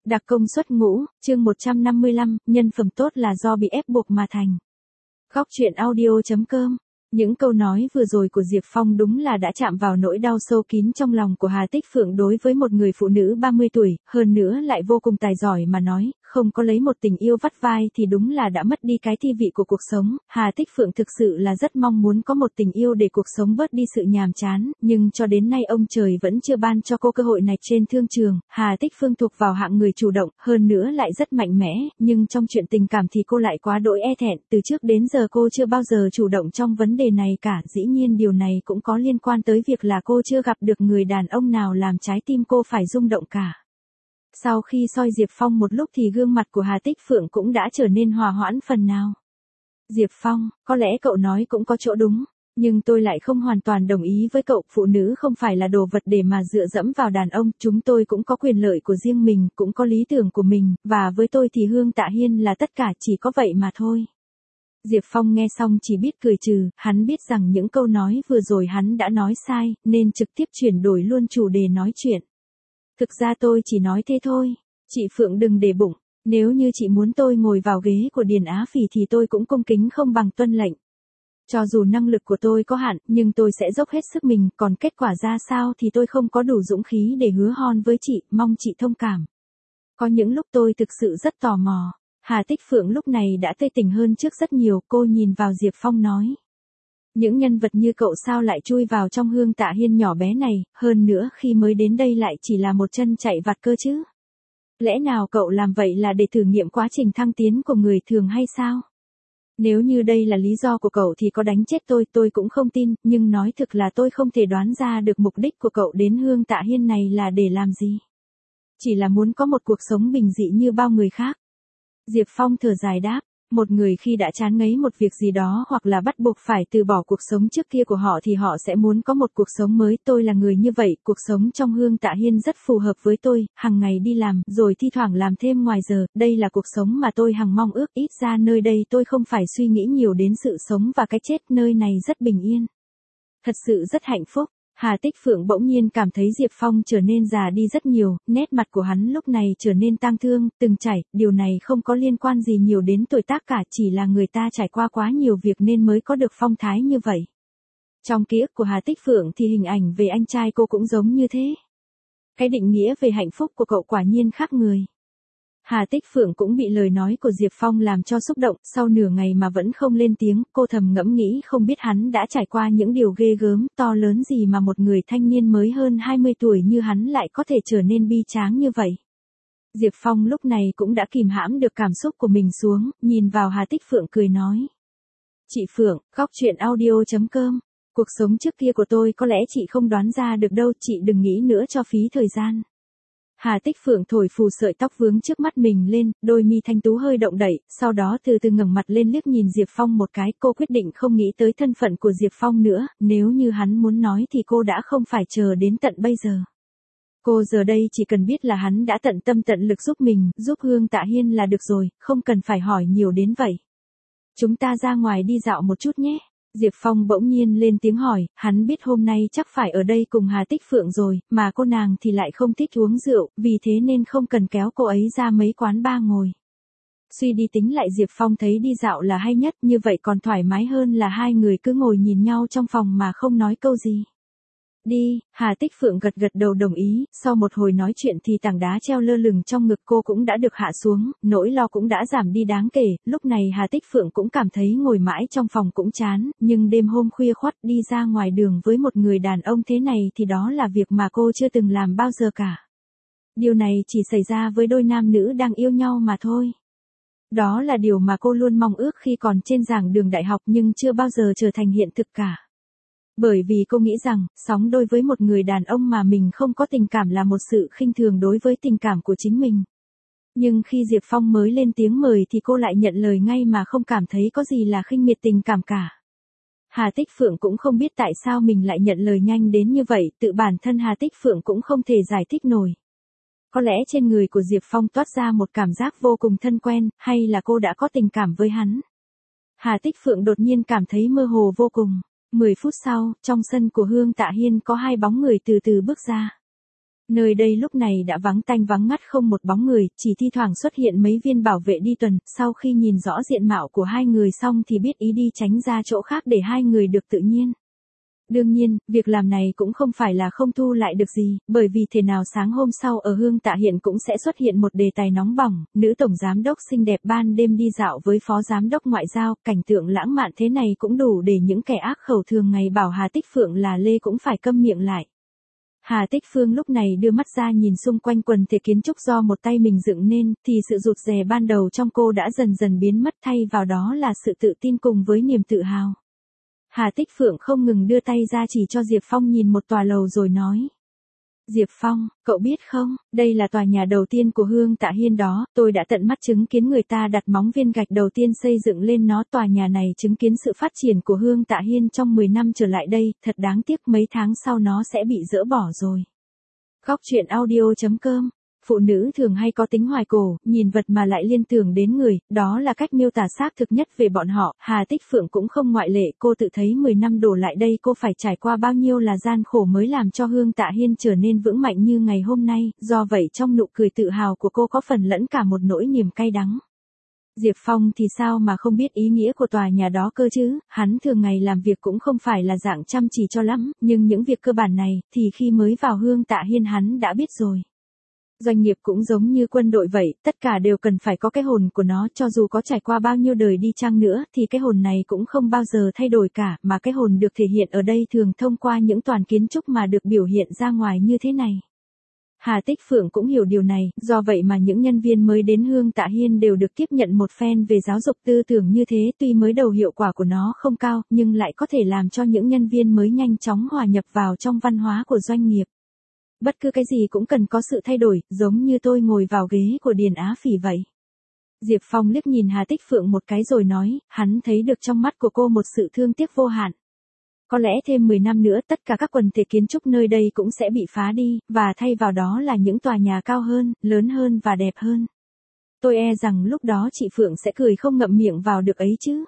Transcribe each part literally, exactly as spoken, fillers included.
Đặc công xuất ngũ, chương một trăm năm mươi lăm, nhân phẩm tốt là do bị ép buộc mà thành. Góc truyện audio chấm com. Những câu nói vừa rồi của Diệp Phong đúng là đã chạm vào nỗi đau sâu kín trong lòng của Hà Tích Phượng đối với một người phụ nữ ba mươi tuổi, hơn nữa lại vô cùng tài giỏi mà nói, không có lấy một tình yêu vắt vai thì đúng là đã mất đi cái thi vị của cuộc sống. Hà Tích Phượng thực sự là rất mong muốn có một tình yêu để cuộc sống bớt đi sự nhàm chán, nhưng cho đến nay ông trời vẫn chưa ban cho cô cơ hội này. Trên thương trường, Hà Tích Phương thuộc vào hạng người chủ động, hơn nữa lại rất mạnh mẽ, nhưng trong chuyện tình cảm thì cô lại quá đỗi e thẹn, từ trước đến giờ cô chưa bao giờ chủ động trong vấn đề này cả. Dĩ nhiên điều này cũng có liên quan tới việc là cô chưa gặp được người đàn ông nào làm trái tim cô phải rung động cả. Sau khi soi Diệp Phong một lúc thì gương mặt của Hà Tích Phượng cũng đã trở nên hòa hoãn phần nào. Diệp Phong, có lẽ cậu nói cũng có chỗ đúng, nhưng tôi lại không hoàn toàn đồng ý với cậu. Phụ nữ không phải là đồ vật để mà dựa dẫm vào đàn ông, chúng tôi cũng có quyền lợi của riêng mình, cũng có lý tưởng của mình, và với tôi thì Hương Tạ Hiên là tất cả, chỉ có vậy mà thôi. Diệp Phong nghe xong chỉ biết cười trừ, hắn biết rằng những câu nói vừa rồi hắn đã nói sai, nên trực tiếp chuyển đổi luôn chủ đề nói chuyện. Thực ra tôi chỉ nói thế thôi, chị Phượng đừng để bụng, nếu như chị muốn tôi ngồi vào ghế của Điền Á Phỉ thì tôi cũng cung kính không bằng tuân lệnh. Cho dù năng lực của tôi có hạn, nhưng tôi sẽ dốc hết sức mình, còn kết quả ra sao thì tôi không có đủ dũng khí để hứa hon với chị, mong chị thông cảm. Có những lúc tôi thực sự rất tò mò. Hà Tích Phượng lúc này đã tươi tỉnh hơn trước rất nhiều, cô nhìn vào Diệp Phong nói. Những nhân vật như cậu sao lại chui vào trong Hương Tạ Hiên nhỏ bé này, hơn nữa khi mới đến đây lại chỉ là một chân chạy vặt cơ chứ? Lẽ nào cậu làm vậy là để thử nghiệm quá trình thăng tiến của người thường hay sao? Nếu như đây là lý do của cậu thì có đánh chết tôi, tôi cũng không tin, nhưng nói thực là tôi không thể đoán ra được mục đích của cậu đến Hương Tạ Hiên này là để làm gì. Chỉ là muốn có một cuộc sống bình dị như bao người khác. Diệp Phong thở dài đáp, một người khi đã chán ngấy một việc gì đó hoặc là bắt buộc phải từ bỏ cuộc sống trước kia của họ thì họ sẽ muốn có một cuộc sống mới. Tôi là người như vậy, cuộc sống trong Hương Tạ Hiên rất phù hợp với tôi, hàng ngày đi làm, rồi thi thoảng làm thêm ngoài giờ, đây là cuộc sống mà tôi hằng mong ước. Ít ra nơi đây tôi không phải suy nghĩ nhiều đến sự sống và cái chết, nơi này rất bình yên. Thật sự rất hạnh phúc. Hà Tích Phượng bỗng nhiên cảm thấy Diệp Phong trở nên già đi rất nhiều, nét mặt của hắn lúc này trở nên tang thương, từng trải, điều này không có liên quan gì nhiều đến tuổi tác cả, chỉ là người ta trải qua quá nhiều việc nên mới có được phong thái như vậy. Trong ký ức của Hà Tích Phượng thì hình ảnh về anh trai cô cũng giống như thế. Cái định nghĩa về hạnh phúc của cậu quả nhiên khác người. Hà Tích Phượng cũng bị lời nói của Diệp Phong làm cho xúc động, sau nửa ngày mà vẫn không lên tiếng, cô thầm ngẫm nghĩ không biết hắn đã trải qua những điều ghê gớm, to lớn gì mà một người thanh niên mới hơn hai mươi tuổi như hắn lại có thể trở nên bi tráng như vậy. Diệp Phong lúc này cũng đã kìm hãm được cảm xúc của mình xuống, nhìn vào Hà Tích Phượng cười nói. Chị Phượng, góc truyện audio chấm com, cuộc sống trước kia của tôi có lẽ chị không đoán ra được đâu, chị đừng nghĩ nữa cho phí thời gian. Hà Tích Phượng thổi phù sợi tóc vướng trước mắt mình lên, đôi mi thanh tú hơi động đậy, sau đó từ từ ngẩng mặt lên liếc nhìn Diệp Phong một cái. Cô quyết định không nghĩ tới thân phận của Diệp Phong nữa, nếu như hắn muốn nói thì cô đã không phải chờ đến tận bây giờ. Cô giờ đây chỉ cần biết là hắn đã tận tâm tận lực giúp mình, giúp Hương Tạ Hiên là được rồi, không cần phải hỏi nhiều đến vậy. Chúng ta ra ngoài đi dạo một chút nhé. Diệp Phong bỗng nhiên lên tiếng hỏi, hắn biết hôm nay chắc phải ở đây cùng Hà Tích Phượng rồi, mà cô nàng thì lại không thích uống rượu, vì thế nên không cần kéo cô ấy ra mấy quán bar ngồi. Suy đi tính lại Diệp Phong thấy đi dạo là hay nhất, như vậy còn thoải mái hơn là hai người cứ ngồi nhìn nhau trong phòng mà không nói câu gì. Đi, Hà Tích Phượng gật gật đầu đồng ý, sau một hồi nói chuyện thì tảng đá treo lơ lửng trong ngực cô cũng đã được hạ xuống, nỗi lo cũng đã giảm đi đáng kể. Lúc này Hà Tích Phượng cũng cảm thấy ngồi mãi trong phòng cũng chán, nhưng đêm hôm khuya khoắt đi ra ngoài đường với một người đàn ông thế này thì đó là việc mà cô chưa từng làm bao giờ cả. Điều này chỉ xảy ra với đôi nam nữ đang yêu nhau mà thôi. Đó là điều mà cô luôn mong ước khi còn trên giảng đường đại học nhưng chưa bao giờ trở thành hiện thực cả. Bởi vì cô nghĩ rằng, sóng đôi với một người đàn ông mà mình không có tình cảm là một sự khinh thường đối với tình cảm của chính mình. Nhưng khi Diệp Phong mới lên tiếng mời thì cô lại nhận lời ngay mà không cảm thấy có gì là khinh miệt tình cảm cả. Hà Tích Phượng cũng không biết tại sao mình lại nhận lời nhanh đến như vậy, tự bản thân Hà Tích Phượng cũng không thể giải thích nổi. Có lẽ trên người của Diệp Phong toát ra một cảm giác vô cùng thân quen, hay là cô đã có tình cảm với hắn. Hà Tích Phượng đột nhiên cảm thấy mơ hồ vô cùng. Mười phút sau, trong sân của Hương Tạ Hiên có hai bóng người từ từ bước ra. Nơi đây lúc này đã vắng tanh vắng ngắt không một bóng người, chỉ thi thoảng xuất hiện mấy viên bảo vệ đi tuần, sau khi nhìn rõ diện mạo của hai người xong thì biết ý đi tránh ra chỗ khác để hai người được tự nhiên. Đương nhiên, việc làm này cũng không phải là không thu lại được gì, bởi vì thế nào sáng hôm sau ở Hương Tạ Hiện cũng sẽ xuất hiện một đề tài nóng bỏng, nữ tổng giám đốc xinh đẹp ban đêm đi dạo với phó giám đốc ngoại giao, cảnh tượng lãng mạn thế này cũng đủ để những kẻ ác khẩu thường ngày bảo Hà Tích Phượng là Lê cũng phải câm miệng lại. Hà Tích Phương lúc này đưa mắt ra nhìn xung quanh quần thể kiến trúc do một tay mình dựng nên, thì sự rụt rè ban đầu trong cô đã dần dần biến mất, thay vào đó là sự tự tin cùng với niềm tự hào. Hà Tích Phượng không ngừng đưa tay ra chỉ cho Diệp Phong nhìn một tòa lầu rồi nói. Diệp Phong, cậu biết không, đây là tòa nhà đầu tiên của Hương Tạ Hiên đó, tôi đã tận mắt chứng kiến người ta đặt móng viên gạch đầu tiên xây dựng lên nó. Tòa nhà này chứng kiến sự phát triển của Hương Tạ Hiên trong mười năm trở lại đây, thật đáng tiếc mấy tháng sau nó sẽ bị dỡ bỏ rồi. Góc truyện audio chấm com. Phụ nữ thường hay có tính hoài cổ, nhìn vật mà lại liên tưởng đến người, đó là cách miêu tả xác thực nhất về bọn họ. Hà Tích Phượng cũng không ngoại lệ, cô tự thấy mười năm đổ lại đây cô phải trải qua bao nhiêu là gian khổ mới làm cho Hương Tạ Hiên trở nên vững mạnh như ngày hôm nay, do vậy trong nụ cười tự hào của cô có phần lẫn cả một nỗi niềm cay đắng. Diệp Phong thì sao mà không biết ý nghĩa của tòa nhà đó cơ chứ, hắn thường ngày làm việc cũng không phải là dạng chăm chỉ cho lắm, nhưng những việc cơ bản này, thì khi mới vào Hương Tạ Hiên hắn đã biết rồi. Doanh nghiệp cũng giống như quân đội vậy, tất cả đều cần phải có cái hồn của nó, cho dù có trải qua bao nhiêu đời đi chăng nữa, thì cái hồn này cũng không bao giờ thay đổi cả, mà cái hồn được thể hiện ở đây thường thông qua những toàn kiến trúc mà được biểu hiện ra ngoài như thế này. Hà Tích Phượng cũng hiểu điều này, do vậy mà những nhân viên mới đến Hương Tạ Hiên đều được tiếp nhận một phen về giáo dục tư tưởng như thế, tuy mới đầu hiệu quả của nó không cao, nhưng lại có thể làm cho những nhân viên mới nhanh chóng hòa nhập vào trong văn hóa của doanh nghiệp. Bất cứ cái gì cũng cần có sự thay đổi, giống như tôi ngồi vào ghế của Điền Á Phỉ vậy. Diệp Phong liếc nhìn Hà Tích Phượng một cái rồi nói, hắn thấy được trong mắt của cô một sự thương tiếc vô hạn. Có lẽ thêm mười năm nữa tất cả các quần thể kiến trúc nơi đây cũng sẽ bị phá đi, và thay vào đó là những tòa nhà cao hơn, lớn hơn và đẹp hơn. Tôi e rằng lúc đó chị Phượng sẽ cười không ngậm miệng vào được ấy chứ.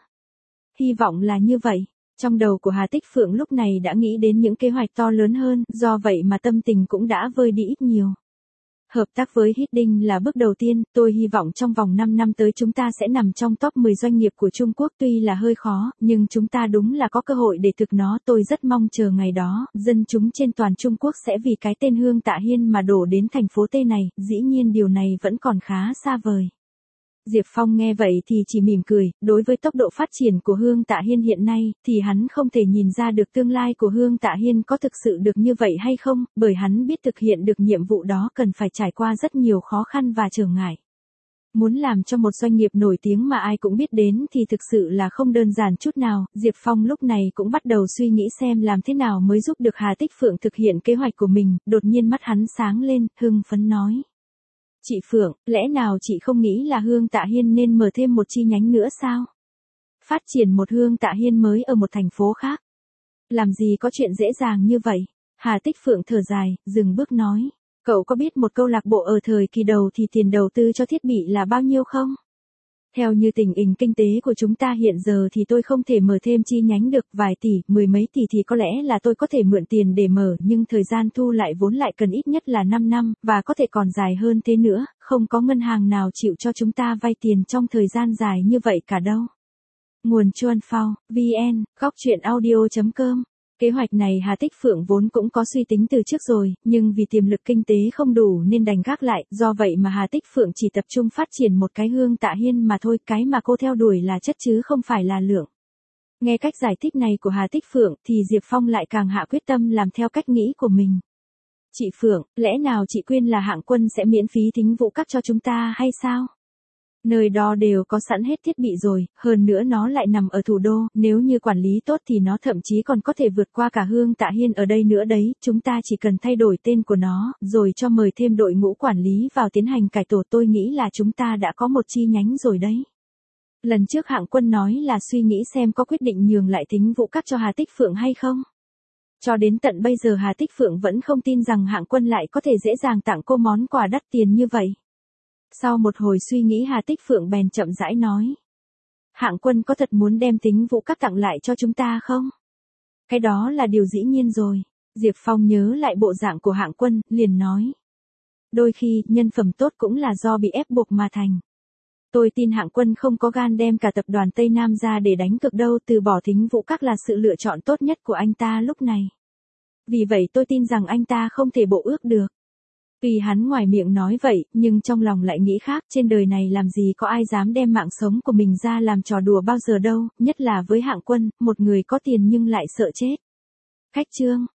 Hy vọng là như vậy. Trong đầu của Hà Tích Phượng lúc này đã nghĩ đến những kế hoạch to lớn hơn, do vậy mà tâm tình cũng đã vơi đi ít nhiều. Hợp tác với Hiddink là bước đầu tiên, tôi hy vọng trong vòng năm năm tới chúng ta sẽ nằm trong top mười doanh nghiệp của Trung Quốc, tuy là hơi khó, nhưng chúng ta đúng là có cơ hội để thực nó. Tôi rất mong chờ ngày đó, dân chúng trên toàn Trung Quốc sẽ vì cái tên Hương Tạ Hiên mà đổ đến thành phố T này, dĩ nhiên điều này vẫn còn khá xa vời. Diệp Phong nghe vậy thì chỉ mỉm cười, đối với tốc độ phát triển của Hương Tạ Hiên hiện nay, thì hắn không thể nhìn ra được tương lai của Hương Tạ Hiên có thực sự được như vậy hay không, bởi hắn biết thực hiện được nhiệm vụ đó cần phải trải qua rất nhiều khó khăn và trở ngại. Muốn làm cho một doanh nghiệp nổi tiếng mà ai cũng biết đến thì thực sự là không đơn giản chút nào. Diệp Phong lúc này cũng bắt đầu suy nghĩ xem làm thế nào mới giúp được Hà Tích Phượng thực hiện kế hoạch của mình, đột nhiên mắt hắn sáng lên, hưng phấn nói. Chị Phượng, lẽ nào chị không nghĩ là Hương Tạ Hiên nên mở thêm một chi nhánh nữa sao? Phát triển một Hương Tạ Hiên mới ở một thành phố khác. Làm gì có chuyện dễ dàng như vậy? Hà Tích Phượng thở dài, dừng bước nói. Cậu có biết một câu lạc bộ ở thời kỳ đầu thì tiền đầu tư cho thiết bị là bao nhiêu không? Theo như tình hình kinh tế của chúng ta hiện giờ thì tôi không thể mở thêm chi nhánh được, vài tỷ, mười mấy tỷ thì có lẽ là tôi có thể mượn tiền để mở, nhưng thời gian thu lại vốn lại cần ít nhất là năm năm, và có thể còn dài hơn thế nữa, không có ngân hàng nào chịu cho chúng ta vay tiền trong thời gian dài như vậy cả đâu. Nguồn Chuan Phao, vn, góc truyện audio chấm com. Kế hoạch này Hà Tích Phượng vốn cũng có suy tính từ trước rồi, nhưng vì tiềm lực kinh tế không đủ nên đành gác lại, do vậy mà Hà Tích Phượng chỉ tập trung phát triển một cái Hương Tạ Hiên mà thôi, cái mà cô theo đuổi là chất chứ không phải là lượng. Nghe cách giải thích này của Hà Tích Phượng thì Diệp Phong lại càng hạ quyết tâm làm theo cách nghĩ của mình. Chị Phượng, lẽ nào chị quên là Hạng Quân sẽ miễn phí thính vụ các cho chúng ta hay sao? Nơi đó đều có sẵn hết thiết bị rồi, hơn nữa nó lại nằm ở thủ đô, nếu như quản lý tốt thì nó thậm chí còn có thể vượt qua cả Hương Tạ Hiên ở đây nữa đấy, chúng ta chỉ cần thay đổi tên của nó, rồi cho mời thêm đội ngũ quản lý vào tiến hành cải tổ, tôi nghĩ là chúng ta đã có một chi nhánh rồi đấy. Lần trước Hạng Quân nói là suy nghĩ xem có quyết định nhường lại thính vụ các cho Hà Tích Phượng hay không. Cho đến tận bây giờ Hà Tích Phượng vẫn không tin rằng Hạng Quân lại có thể dễ dàng tặng cô món quà đắt tiền như vậy. Sau một hồi suy nghĩ Hà Tích Phượng bèn chậm rãi nói. Hạng Quân có thật muốn đem thính vụ các tặng lại cho chúng ta không? Cái đó là điều dĩ nhiên rồi. Diệp Phong nhớ lại bộ dạng của Hạng Quân, liền nói. Đôi khi, nhân phẩm tốt cũng là do bị ép buộc mà thành. Tôi tin Hạng Quân không có gan đem cả tập đoàn Tây Nam ra để đánh cược đâu, từ bỏ Thính Vũ Các là sự lựa chọn tốt nhất của anh ta lúc này. Vì vậy tôi tin rằng anh ta không thể bộ ước được. Tuy hắn ngoài miệng nói vậy, nhưng trong lòng lại nghĩ khác, trên đời này làm gì có ai dám đem mạng sống của mình ra làm trò đùa bao giờ đâu, nhất là với Hạng Quân, một người có tiền nhưng lại sợ chết. Khách trương.